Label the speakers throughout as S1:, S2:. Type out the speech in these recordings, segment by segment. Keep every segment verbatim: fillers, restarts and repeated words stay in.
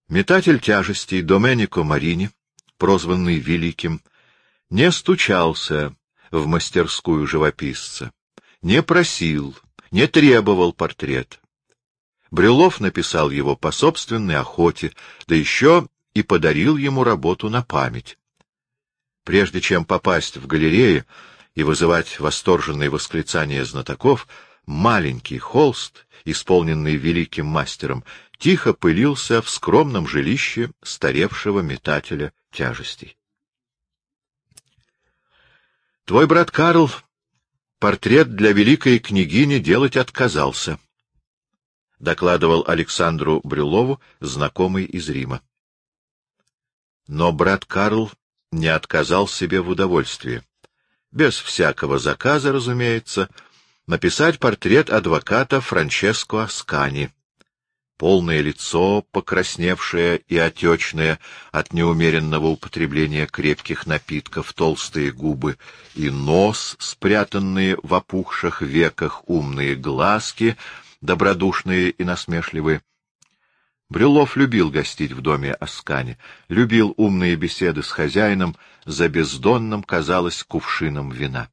S1: Метатель тяжестей Доменико Марини, прозванный Великим, не стучался в мастерскую живописца, не просил, не требовал портрет. Брюллов написал его по собственной охоте, да еще и подарил ему работу на память. Прежде чем попасть в галерею и вызывать восторженные восклицания знатоков, маленький холст, исполненный великим мастером, тихо пылился в скромном жилище старевшего метателя тяжестей. Твой брат Карл портрет для великой княгини делать отказался, — докладывал Александру Брюллову знакомый из Рима. Но брат Карл не отказал себе в удовольствии, без всякого заказа, разумеется, написать портрет адвоката Франческо Аскани. Полное лицо, покрасневшее и отечное от неумеренного употребления крепких напитков, толстые губы и нос, спрятанные в опухших веках, умные глазки, добродушные и насмешливые. Брюллов любил гостить в доме Аскани, любил умные беседы с хозяином за бездонным, казалось, кувшином вина.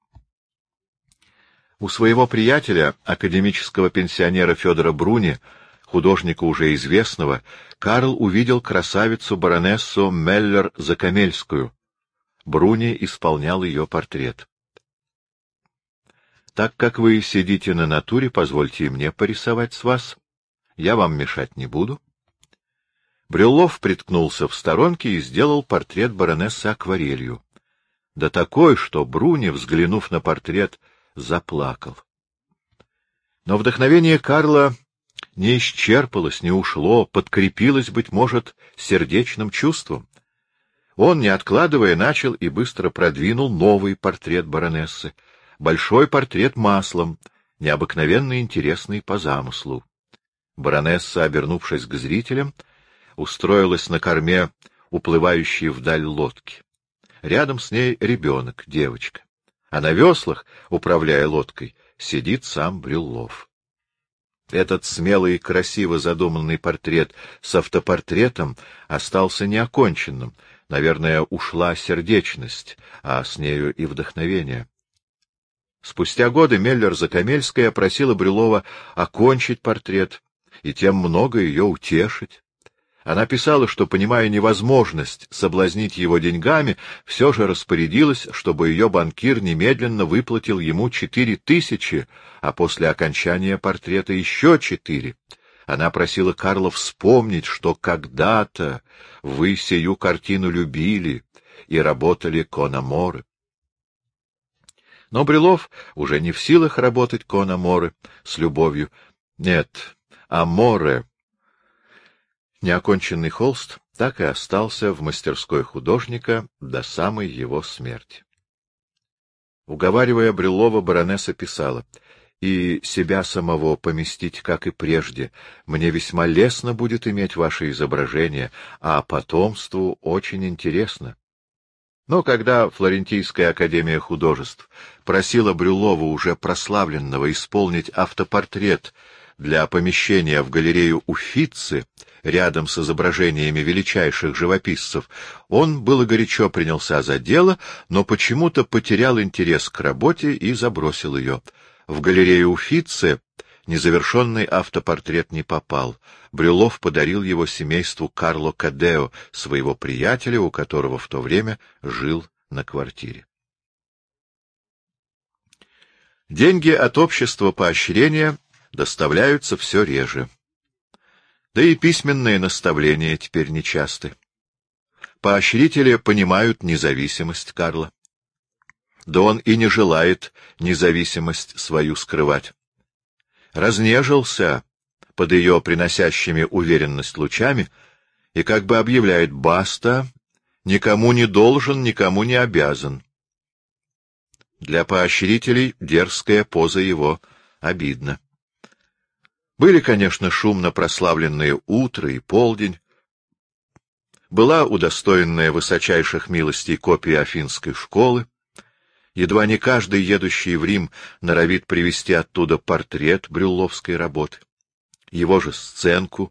S1: У своего приятеля, академического пенсионера Федора Бруни, художника уже известного, Карл увидел красавицу баронессу Меллер-Закамельскую. Бруни исполнял ее портрет. «Так как вы сидите на натуре, позвольте и мне порисовать с вас. Я вам мешать не буду». Брюллов приткнулся в сторонке и сделал портрет баронессы акварелью. Да такой, что Бруни, взглянув на портрет, заплакал. Но вдохновение Карла не исчерпалось, не ушло, подкрепилось, быть может, сердечным чувством. Он, не откладывая, начал и быстро продвинул новый портрет баронессы, большой портрет маслом, необыкновенно интересный по замыслу. Баронесса, обернувшись к зрителям, устроилась на корме уплывающей вдаль лодки. Рядом с ней ребенок, девочка, а на веслах, управляя лодкой, сидит сам Брюллов. Этот смелый и красиво задуманный портрет с автопортретом остался неоконченным. Наверное, ушла сердечность, а с нею и вдохновение. Спустя годы Меллер-Закамельская просила Брюллова окончить портрет и тем много ее утешить. Она писала, что, понимая невозможность соблазнить его деньгами, все же распорядилась, чтобы ее банкир немедленно выплатил ему четыре тысячи, а после окончания портрета еще четыре. Она просила Карла вспомнить, что когда-то вы сию картину любили и работали кон аморе. Но Брюллов уже не в силах работать кон аморе, с любовью. Нет, аморе. Неоконченный холст так и остался в мастерской художника до самой его смерти. Уговаривая Брюллова, баронесса писала: «И себя самого поместить, как и прежде, мне весьма лестно будет иметь ваше изображение, а потомству очень интересно». Но когда Флорентийская академия художеств просила Брюллова, уже прославленного, исполнить автопортрет для помещения в галерею Уффици рядом с изображениями величайших живописцев, он было горячо принялся за дело, но почему-то потерял интерес к работе и забросил ее. В галерею Уффици незавершенный автопортрет не попал. Брюллов подарил его семейству Карло Кадео, своего приятеля, у которого в то время жил на квартире. Деньги от общества поощрения доставляются все реже. Да и письменные наставления теперь нечасты. Поощрители понимают независимость Карла. Да он и не желает независимость свою скрывать. Разнежился под ее приносящими уверенность лучами и как бы объявляет: «Баста, никому не должен, никому не обязан». Для поощрителей дерзкая поза его обидна. Были, конечно, шумно прославленные утро и полдень. Была удостоенная высочайших милостей копия Афинской школы. Едва не каждый, едущий в Рим, норовит привезти оттуда портрет брюлловской работы, его же сценку,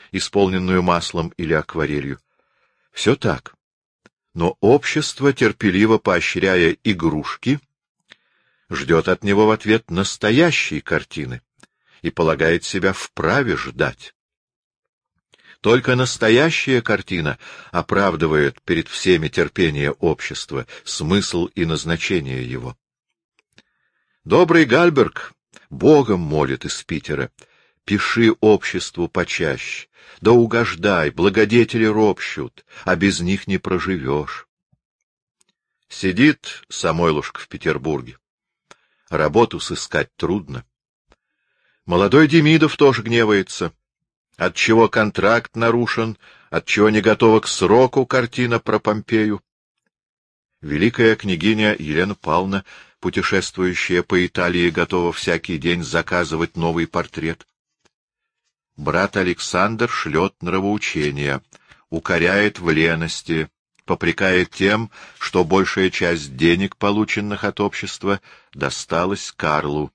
S1: исполненную маслом или акварелью. Все так. Но общество, терпеливо поощряя игрушки, ждет от него в ответ настоящей картины и полагает себя вправе ждать. Только настоящая картина оправдывает перед всеми терпение общества, смысл и назначение его. Добрый Гальберг Богом молит из Питера: пиши обществу почаще, да угождай, благодетели ропщут, а без них не проживешь. Сидит Самойлушка в Петербурге. Работу сыскать трудно. Молодой Демидов тоже гневается. Отчего контракт нарушен, отчего не готова к сроку картина про Помпею. Великая княгиня Елена Павловна, путешествующая по Италии, готова всякий день заказывать новый портрет. Брат Александр шлет нравоучения, укоряет в лености, попрекает тем, что большая часть денег, полученных от общества, досталась Карлу.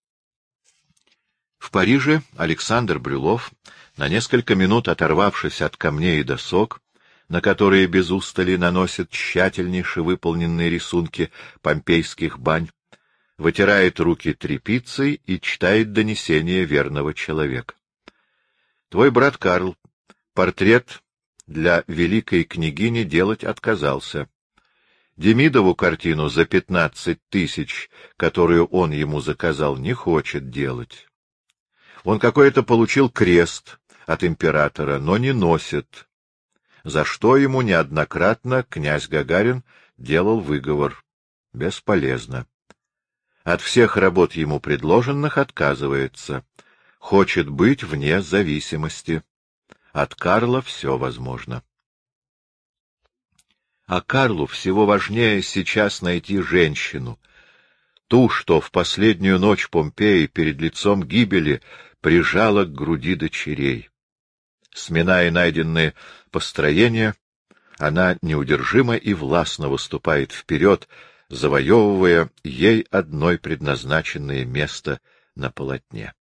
S1: В Париже Александр Брюллов, на несколько минут оторвавшись от камней и досок, на которые без устали наносят тщательнейше выполненные рисунки помпейских бань, вытирает руки тряпицей и читает донесение верного человека. Твой брат Карл портрет для великой княгини делать отказался. Демидову картину за пятнадцать тысяч, которую он ему заказал, не хочет делать. Он какой-то получил крест от императора, но не носит, за что ему неоднократно князь Гагарин делал выговор. Бесполезно. От всех работ ему предложенных отказывается. Хочет быть вне зависимости. От Карла все возможно. А Карлу всего важнее сейчас найти женщину, ту, что в последнюю ночь Помпеи перед лицом гибели прижала к груди дочерей. Сминая найденные построения, она неудержимо и властно выступает вперед, завоевывая ей одной предназначенное место на полотне.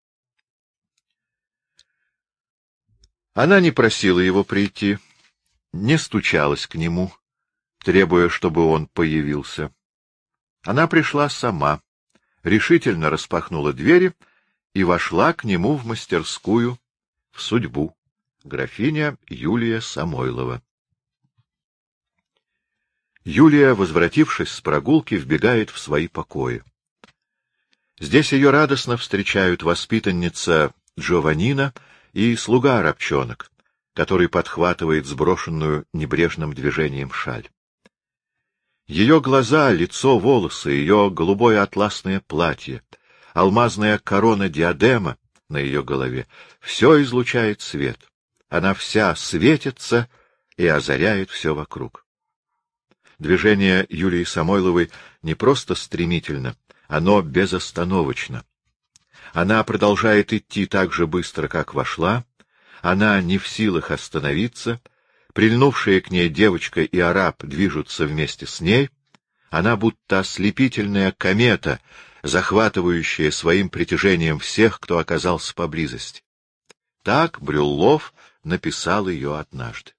S1: Она не просила его прийти, не стучалась к нему, требуя, чтобы он появился. Она пришла сама, решительно распахнула двери и вошла к нему в мастерскую, в судьбу. Графиня Юлия Самойлова. Юлия, возвратившись с прогулки, вбегает в свои покои. Здесь ее радостно встречают воспитанница Джованнина и слуга-арабчонок, который подхватывает сброшенную небрежным движением шаль. Ее глаза, лицо, волосы, ее голубое атласное платье, алмазная корона-диадема на ее голове — все излучает свет. Она вся светится и озаряет все вокруг. Движение Юлии Самойловой не просто стремительно, оно безостановочно. Она продолжает идти так же быстро, как вошла, она не в силах остановиться, прильнувшие к ней девочка и араб движутся вместе с ней, она будто ослепительная комета, захватывающая своим притяжением всех, кто оказался поблизости. Так Брюллов написал ее однажды.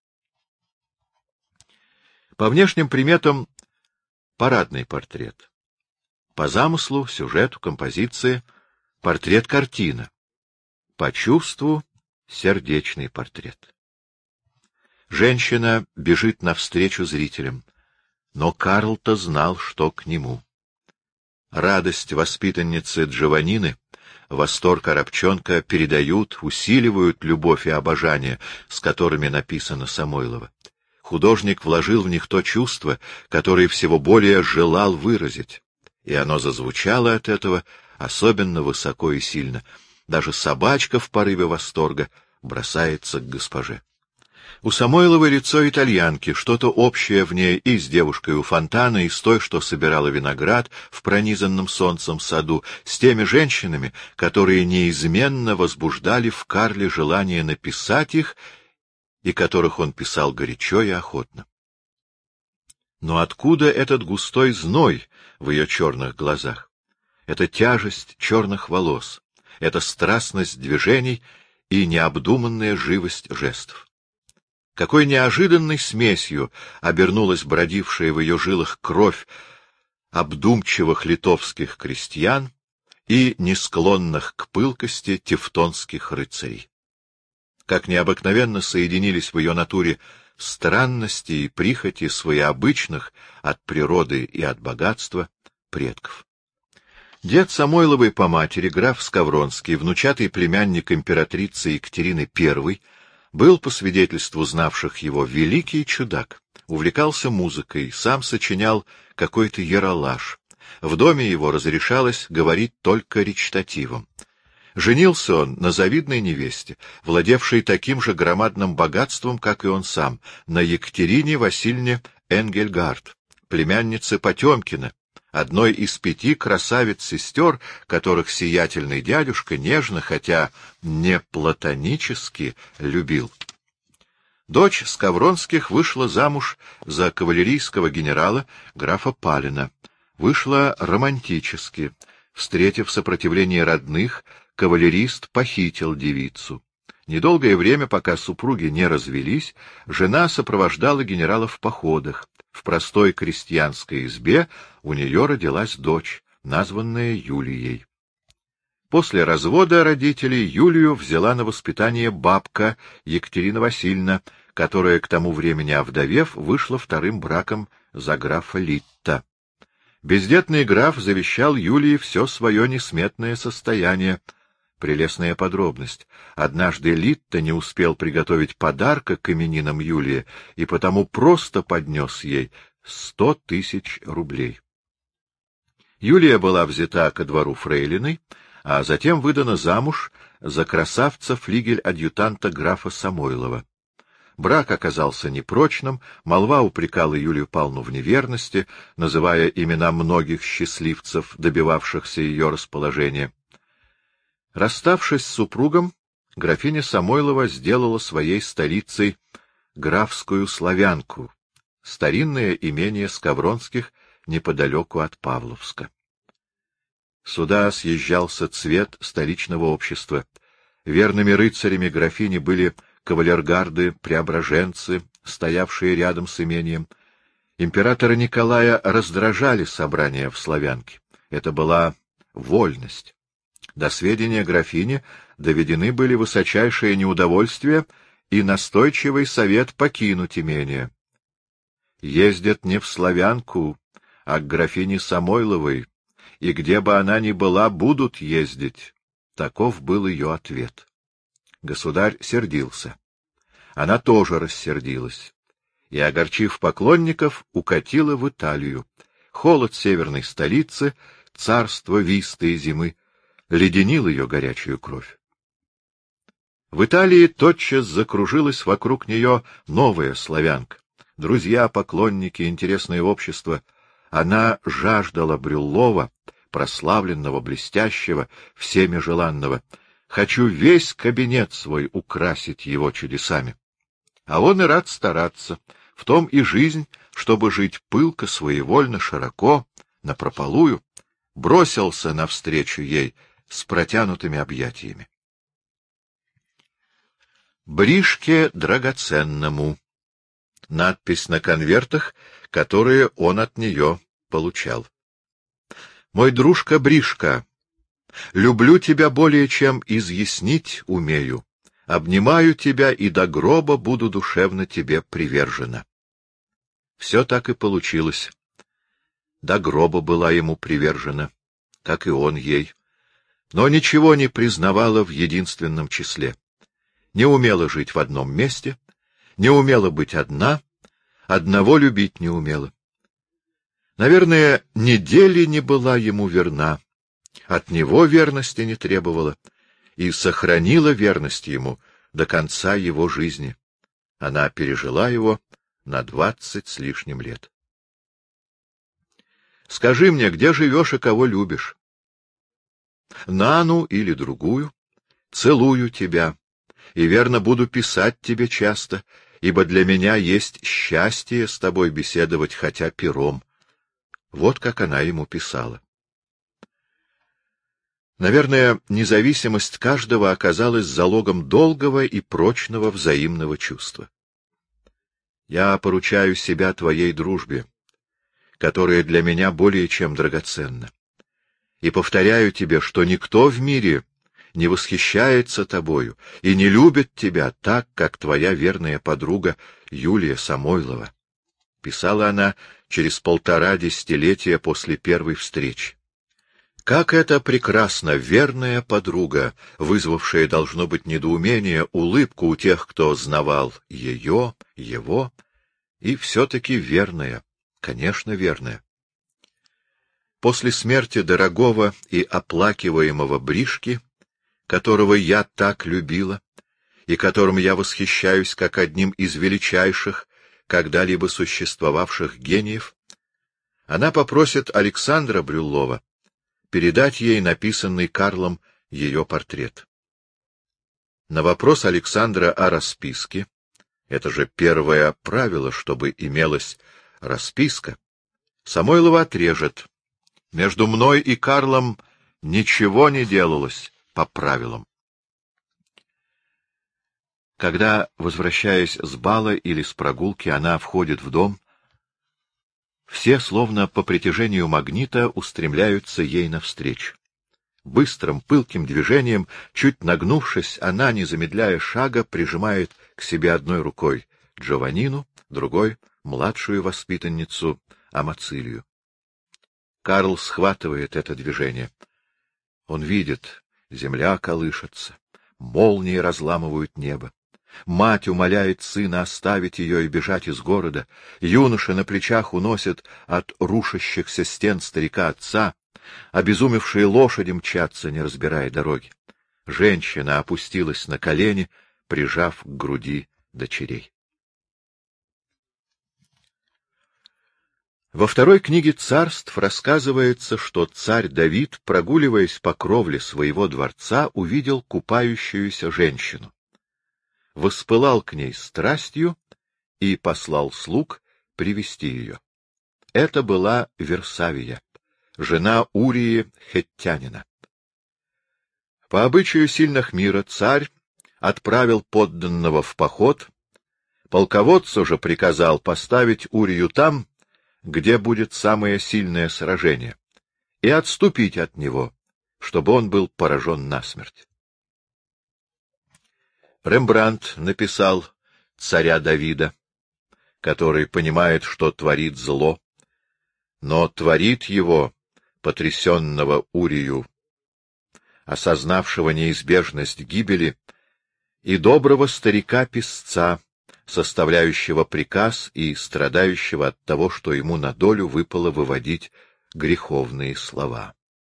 S1: По внешним приметам парадный портрет. По замыслу, сюжету, композиции — портрет-картина. По чувству — сердечный портрет. Женщина бежит навстречу зрителям, но Карл-то знал, что к нему. Радость воспитанницы Джованнины, восторг арабчонка передают, усиливают любовь и обожание, с которыми написано Самойлова. Художник вложил в них то чувство, которое всего более желал выразить, и оно зазвучало от этого особенно высоко и сильно. Даже собачка в порыве восторга бросается к госпоже. У Самойловой лицо итальянки, что-то общее в ней и с девушкой у фонтана, и с той, что собирала виноград в пронизанном солнцем саду, с теми женщинами, которые неизменно возбуждали в Карле желание написать их, и которых он писал горячо и охотно. Но откуда этот густой зной в ее черных глазах? Эта тяжесть черных волос, эта страстность движений и необдуманная живость жестов. Какой неожиданной смесью обернулась бродившая в ее жилах кровь обдумчивых литовских крестьян и несклонных к пылкости тевтонских рыцарей. Как необыкновенно соединились в ее натуре странности и прихоти своеобычных от природы и от богатства предков. Дед Самойловой по матери, граф Скавронский, внучатый племянник императрицы Екатерины Первой, был, по свидетельству знавших его, великий чудак, увлекался музыкой, сам сочинял какой-то яролаж. В доме его разрешалось говорить только речитативом. Женился он на завидной невесте, владевшей таким же громадным богатством, как и он сам, на Екатерине Васильевне Энгельгард, племяннице Потемкина, одной из пяти красавиц-сестер, которых сиятельный дядюшка нежно, хотя не платонически, любил. Дочь Скавронских вышла замуж за кавалерийского генерала графа Палина. Вышла романтически. Встретив сопротивление родных, кавалерист похитил девицу. Недолгое время, пока супруги не развелись, жена сопровождала генерала в походах. В простой крестьянской избе у нее родилась дочь, названная Юлией. После развода родителей Юлию взяла на воспитание бабка Екатерина Васильевна, которая, к тому времени овдовев, вышла вторым браком за графа Литта. Бездетный граф завещал Юлии все свое несметное состояние. Прелестная подробность. Однажды Литта не успел приготовить подарка к именинам Юлии и потому просто поднес ей сто тысяч рублей. Юлия была взята ко двору фрейлиной, а затем выдана замуж за красавца флигель-адъютанта графа Самойлова. Брак оказался непрочным, молва упрекала Юлию Павловну в неверности, называя имена многих счастливцев, добивавшихся ее расположения. Расставшись с супругом, графиня Самойлова сделала своей столицей графскую Славянку, старинное имение Скавронских неподалеку от Павловска. Сюда съезжался цвет столичного общества. Верными рыцарями графини были кавалергарды, преображенцы, стоявшие рядом с имением. Императора Николая раздражали собрания в Славянке. Это была вольность. До сведения графини доведены были высочайшие неудовольствия и настойчивый совет покинуть имение. Ездят не в Славянку, а к графине Самойловой, и где бы она ни была, будут ездить. Таков был ее ответ. Государь сердился. Она тоже рассердилась. И, огорчив поклонников, укатила в Италию. Холод северной столицы, царство вистой зимы, леденил ее горячую кровь. В Италии тотчас закружилась вокруг нее новая славянка. Друзья, поклонники, интересное общество. Она жаждала Брюллова, прославленного, блестящего, всеми желанного. Хочу весь кабинет свой украсить его чудесами. А он и рад стараться. В том и жизнь, чтобы жить пылко, своевольно, широко, напропалую. Бросился навстречу ей с протянутыми объятиями. Бришке драгоценному. Надпись на конвертах, которые он от нее получал. Мой дружка Бришка, люблю тебя более, чем изъяснить умею. Обнимаю тебя и до гроба буду душевно тебе привержена. Все так и получилось. До гроба была ему привержена, как и он ей. Но ничего не признавала в единственном числе. Не умела жить в одном месте, не умела быть одна, одного любить не умела. Наверное, недели не была ему верна, от него верности не требовала и сохранила верность ему до конца его жизни. Она пережила его на двадцать с лишним лет. Скажи мне, где живешь и кого любишь? Нану или другую, целую тебя, и верно буду писать тебе часто, ибо для меня есть счастье с тобой беседовать хотя пером. Вот как она ему писала. Наверное, независимость каждого оказалась залогом долгого и прочного взаимного чувства. Я поручаю себя твоей дружбе, которая для меня более чем драгоценна, и повторяю тебе, что никто в мире не восхищается тобою и не любит тебя так, как твоя верная подруга Юлия Самойлова. Писала она через полтора десятилетия после первой встречи. Как это прекрасно, верная подруга, вызвавшая, должно быть, недоумение, улыбку у тех, кто знавал ее, его, и все-таки верная, конечно, верная. После смерти дорогого и оплакиваемого Бришки, которого я так любила, и которым я восхищаюсь как одним из величайших, когда-либо существовавших гениев, она попросит Александра Брюллова передать ей написанный Карлом ее портрет. На вопрос Александра о расписке, это же первое правило, чтобы имелась расписка, Самойлова отрежет: между мной и Карлом ничего не делалось по правилам. Когда, возвращаясь с бала или с прогулки, она входит в дом, все, словно по притяжению магнита, устремляются ей навстречу. Быстрым, пылким движением, чуть нагнувшись, она, не замедляя шага, прижимает к себе одной рукой Джованнину, другой — младшую воспитанницу Амацилию. Карл схватывает это движение. Он видит, земля колышется, молнии разламывают небо. Мать умоляет сына оставить ее и бежать из города. Юноша на плечах уносит от рушащихся стен старика отца. Обезумевшие лошади мчатся, не разбирая дороги. Женщина опустилась на колени, прижав к груди дочерей. Во второй книге царств рассказывается, что царь Давид, прогуливаясь по кровле своего дворца, увидел купающуюся женщину. Воспылал к ней страстью и послал слуг привести ее. Это была Версавия, жена Урии Хеттянина. По обычаю сильных мира царь отправил подданного в поход, полководцу же приказал поставить Урию там, где будет самое сильное сражение, и отступить от него, чтобы он был поражен насмерть. Рембрандт написал царя Давида, который понимает, что творит зло, но творит его, потрясенного Урию, осознавшего неизбежность гибели, и доброго старика-писца, составляющего приказ и страдающего от того, что ему на долю выпало выводить греховные слова.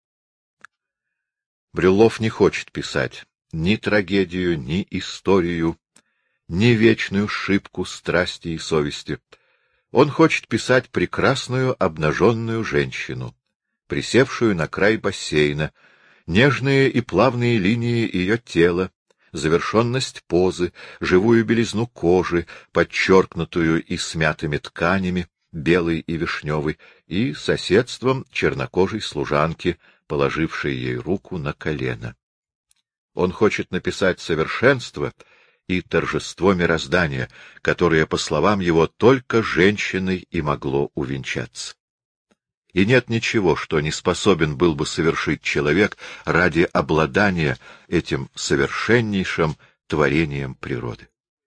S1: Брюллов не хочет писать ни трагедию, ни историю, ни вечную шибку страсти и совести. Он хочет писать прекрасную обнаженную женщину, присевшую на край бассейна, нежные и плавные линии ее тела, завершенность позы, живую белизну кожи, подчеркнутую и смятыми тканями, белой и вишневой, и соседством чернокожей служанки, положившей ей руку на колено. Он хочет написать совершенство и торжество мироздания, которое, по словам его, только женщиной и могло увенчаться. И нет ничего, что не способен был бы совершить человек ради обладания этим совершеннейшим творением природы.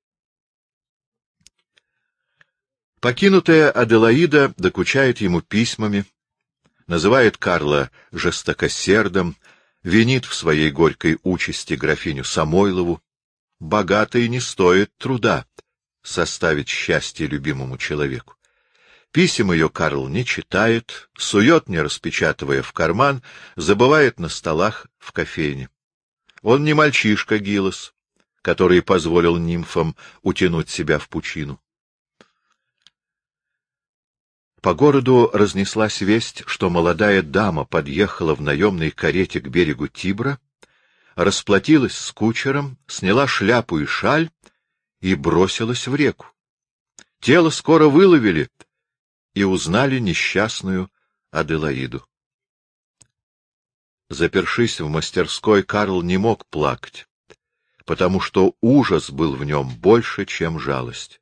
S1: Покинутая Аделаида докучает ему письмами, называет Карла жестокосердым, винит в своей горькой участи графиню Самойлову. Богатой не стоит труда составить счастье любимому человеку. Писем ее Карл не читает, сует, не распечатывая, в карман, забывает на столах в кофейне. Он не мальчишка Гилос, который позволил нимфам утянуть себя в пучину. По городу разнеслась весть, что молодая дама подъехала в наемной карете к берегу Тибра, расплатилась с кучером, сняла шляпу и шаль и бросилась в реку. Тело скоро выловили и узнали несчастную Аделаиду. Запершись в мастерской, Карл не мог плакать, потому что ужас был в нем больше, чем жалость.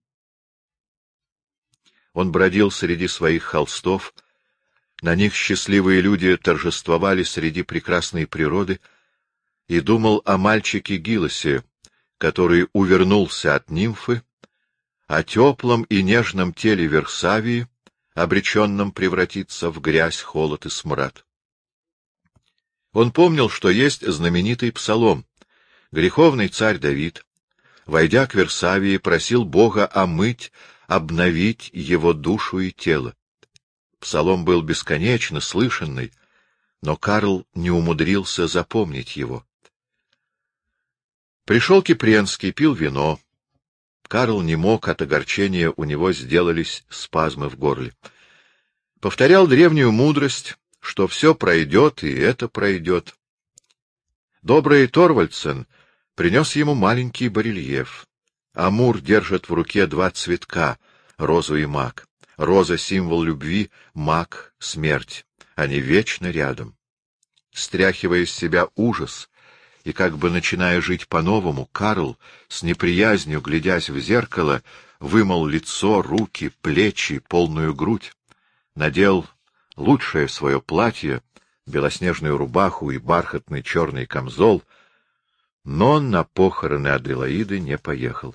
S1: Он бродил среди своих холстов, на них счастливые люди торжествовали среди прекрасной природы, и думал о мальчике Гилосе, который увернулся от нимфы, о теплом и нежном теле Версавии, обреченном превратиться в грязь, холод и смрад. Он помнил, что есть знаменитый псалом. Греховный царь Давид, войдя к Версавии, просил Бога омыть, обновить его душу и тело. Псалом был бесконечно слышанный, но Карл не умудрился запомнить его. Пришел Кипренский, пил вино. Карл не мог, от огорчения у него сделались спазмы в горле. Повторял древнюю мудрость, что все пройдет, и это пройдет. Добрый Торвальдсен принес ему маленький барельеф. Амур держит в руке два цветка — розу и мак. Роза — символ любви, мак — смерть. Они вечно рядом. Стряхивая с себя ужас и как бы начиная жить по-новому, Карл, с неприязнью глядясь в зеркало, вымыл лицо, руки, плечи, полную грудь, надел лучшее свое платье, белоснежную рубаху и бархатный черный камзол, но на похороны Аделаиды не поехал.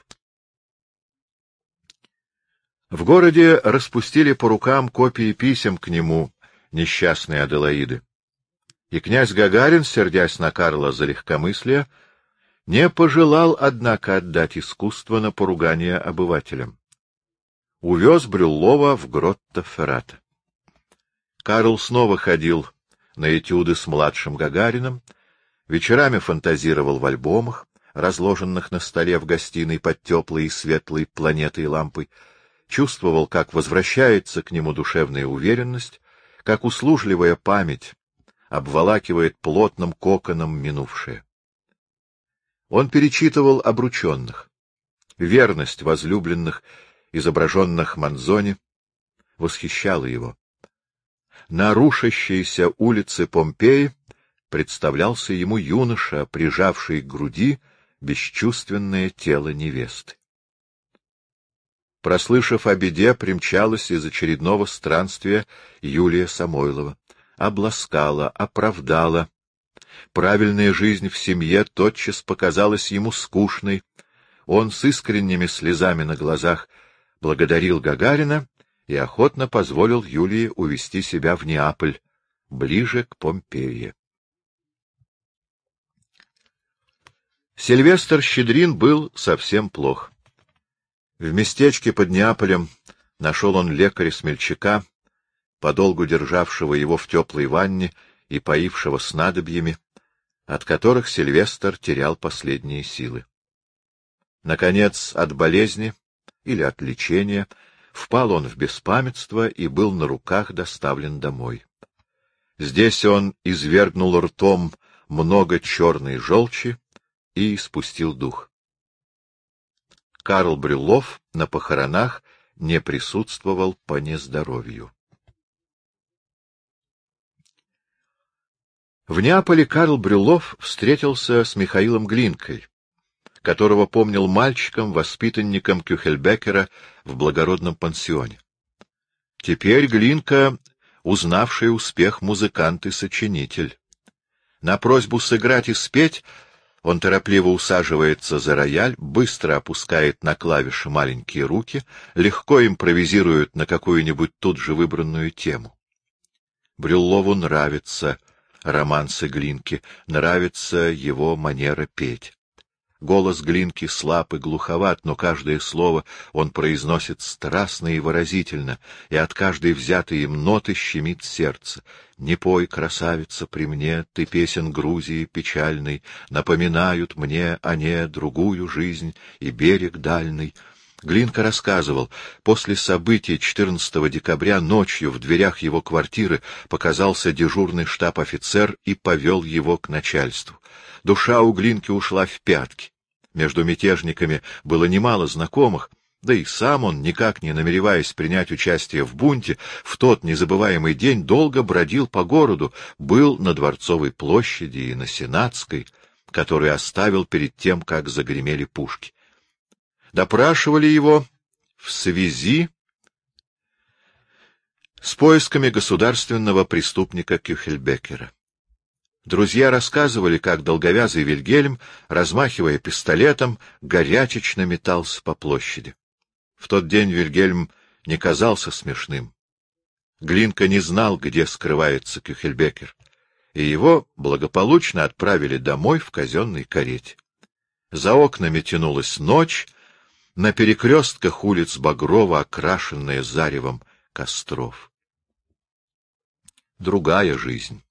S1: В городе распустили по рукам копии писем к нему несчастной Аделаиды, и князь Гагарин, сердясь на Карла за легкомыслие, не пожелал, однако, отдать искусство на поругание обывателям. Увез Брюллова в Гротто-Феррато. Карл снова ходил на этюды с младшим Гагарином, вечерами фантазировал в альбомах, разложенных на столе в гостиной под теплой и светлой планетой лампой, чувствовал, как возвращается к нему душевная уверенность, как услужливая память обволакивает плотным коконом минувшее. Он перечитывал обрученных. Верность возлюбленных, изображенных Манзони, восхищала его. На рушащейся улице Помпеи представлялся ему юноша, прижавший к груди бесчувственное тело невесты. Прослышав о беде, примчалась из очередного странствия Юлия Самойлова. Обласкала, оправдала. Правильная жизнь в семье тотчас показалась ему скучной. Он с искренними слезами на глазах благодарил Гагарина и охотно позволил Юлии увести себя в Неаполь, ближе к Помпеи. Сильвестр Щедрин был совсем плох. В местечке под Неаполем нашел он лекаря-смельчака, подолгу державшего его в теплой ванне и поившего снадобьями, от которых Сильвестр терял последние силы. Наконец, от болезни или от лечения впал он в беспамятство и был на руках доставлен домой. Здесь он извергнул ртом много черной желчи и испустил дух. Карл Брюллов на похоронах не присутствовал по нездоровью. В Неаполе Карл Брюллов встретился с Михаилом Глинкой, которого помнил мальчиком, воспитанником Кюхельбекера в благородном пансионе. Теперь Глинка — узнавший успех музыкант и сочинитель. На просьбу сыграть и спеть он торопливо усаживается за рояль, быстро опускает на клавиши маленькие руки, легко импровизирует на какую-нибудь тут же выбранную тему. Брюллову нравится романсы Глинки, нравится его манера петь. Голос Глинки слаб и глуховат, но каждое слово он произносит страстно и выразительно, и от каждой взятой им ноты щемит сердце. «Не пой, красавица, при мне, ты песен Грузии печальной, напоминают мне о не другую жизнь и берег дальний». Глинка рассказывал, после событий четырнадцатого декабря ночью в дверях его квартиры показался дежурный штаб-офицер и повел его к начальству. Душа у Глинки ушла в пятки. Между мятежниками было немало знакомых, Да и сам он, никак не намереваясь принять участие в бунте, в тот незабываемый день долго бродил по городу, был на Дворцовой площади и на Сенатской, которую оставил перед тем, как загремели пушки. Допрашивали его в связи с поисками государственного преступника Кюхельбекера. Друзья рассказывали, как долговязый Вильгельм, размахивая пистолетом, горячечно метался по площади. В тот день Вильгельм не казался смешным. Глинка не знал, где скрывается Кюхельбекер, и его благополучно отправили домой в казенной карете. За окнами тянулась ночь, на перекрестках улиц багрово окрашенная заревом костров. Другая жизнь.